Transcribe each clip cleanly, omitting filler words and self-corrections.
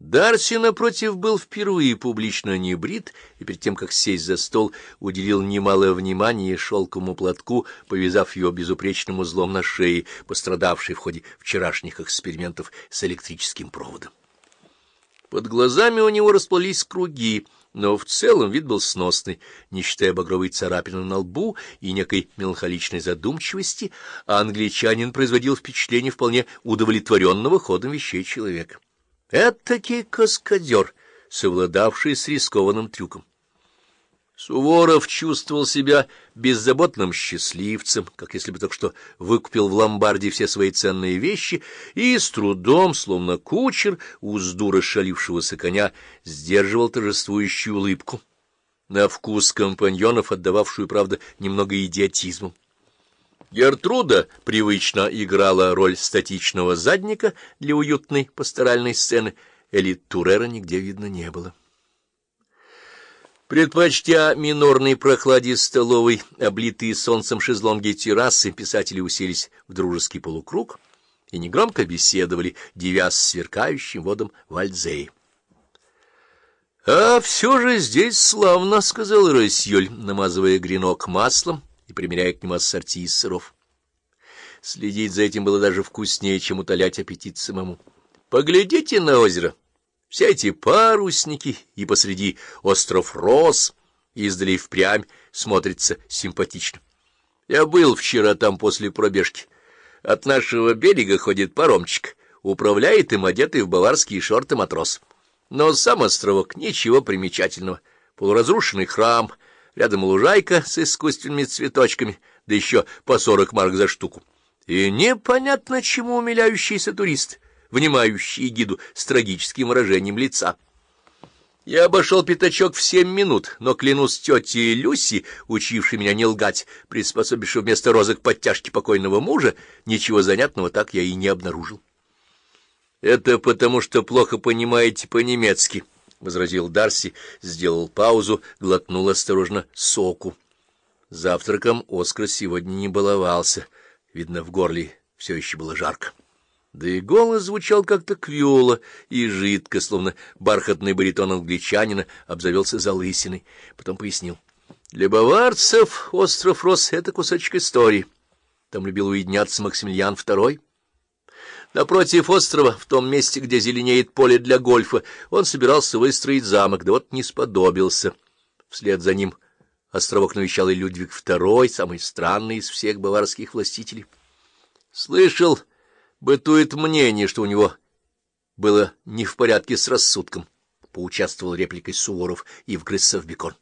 Дарси, напротив, был впервые публично не брит, и перед тем, как сесть за стол, уделил немалое внимание шелковому платку, повязав его безупречным узлом на шее, пострадавшей в ходе вчерашних экспериментов с электрическим проводом. Под глазами у него расплылись круги, но в целом вид был сносный, не считая багровой царапины на лбу и некой меланхоличной задумчивости, а англичанин производил впечатление вполне удовлетворенного ходом вещей человека. Этакий каскадер, совладавший с рискованным трюком. Суворов чувствовал себя беззаботным счастливцем, как если бы только что выкупил в ломбарде все свои ценные вещи, и с трудом, словно кучер, узду расшалившегося коня, сдерживал торжествующую улыбку, на вкус компаньонов, отдававшую, правда, немного идиотизмом. Гертруда привычно играла роль статичного задника для уютной пасторальной сцены. Элит Турера нигде видно не было. Предпочтя минорной прохладе столовой, облитые солнцем шезлонги террасы, писатели уселись в дружеский полукруг и негромко беседовали, дивясь сверкающим водом Вальдзеи. — А все же здесь славно, — сказал Рассьёль, намазывая гренок маслом и примеряя к нему ассорти из сыров. Следить за этим было даже вкуснее, чем утолять аппетит самому. Поглядите на озеро. Все эти парусники и посреди остров Росс издали и впрямь смотрится симпатично. Я был вчера там после пробежки. От нашего берега ходит паромчик, управляет им одетый в баварские шорты матрос. Но сам островок — ничего примечательного. Полуразрушенный храм, рядом лужайка с искусственными цветочками, да еще по 40 марок за штуку. И непонятно, чему умиляющийся турист, внимающий гиду с трагическим выражением лица. Я обошел пятачок в 7 минут, но, клянусь тете Люси, учившей меня не лгать, приспособившей вместо розок подтяжки покойного мужа, ничего занятного так я и не обнаружил. — Это потому, что плохо понимаете по-немецки, — возразил Дарси, сделал паузу, глотнул осторожно соку. Завтраком Оскар сегодня не баловался. Видно, в горле все еще было жарко. Да и голос звучал как-то квело и жидко, словно бархатный баритон англичанина обзавелся залысиной. Потом пояснил. Для баварцев остров Росс — это кусочек истории. Там любил уединяться Максимилиан II. Напротив острова, в том месте, где зеленеет поле для гольфа, он собирался выстроить замок, да вот не сподобился. Вслед за ним островок навещал и Людвиг II, самый странный из всех баварских властителей. Слышал, бытует мнение, что у него было не в порядке с рассудком, — поучаствовал репликой Суворов и вгрызся в бекон.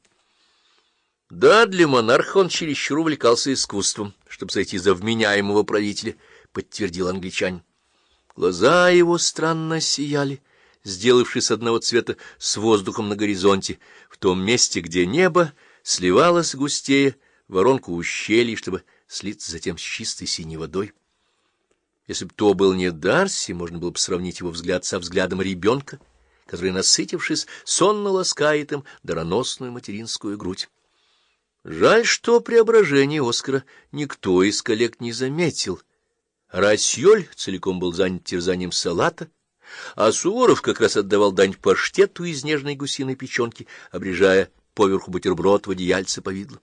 Да, для монарха он чересчур увлекался искусством, чтобы сойти за вменяемого правителя, — подтвердил англичанин. Глаза его странно сияли, сделавшись одного цвета с воздухом на горизонте, в том месте, где небо сливалось густее в воронку ущелий, чтобы слиться затем с чистой синей водой. Если бы то был не Дарси, можно было бы сравнить его взгляд со взглядом ребенка, который, насытившись, сонно ласкает им дароносную материнскую грудь. Жаль, что преображение Оскара никто из коллег не заметил. Рассьёль целиком был занят терзанием салата, а Суворов как раз отдавал дань паштету из нежной гусиной печенки, обрежая поверху бутерброд в одеяльце повидло.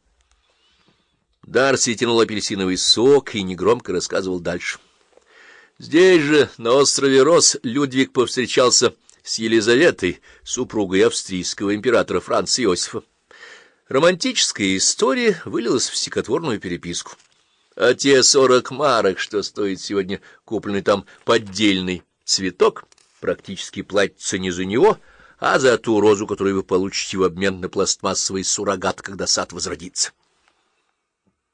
Дарси тянул апельсиновый сок и негромко рассказывал дальше. Здесь же, на острове Росс, Людвиг повстречался с Елизаветой, супругой австрийского императора Франца Иосифа. Романтическая история вылилась в стихотворную переписку. А те 40 марок, что стоит сегодня купленный там поддельный цветок, практически платится не за него, а за ту розу, которую вы получите в обмен на пластмассовый суррогат, когда сад возродится.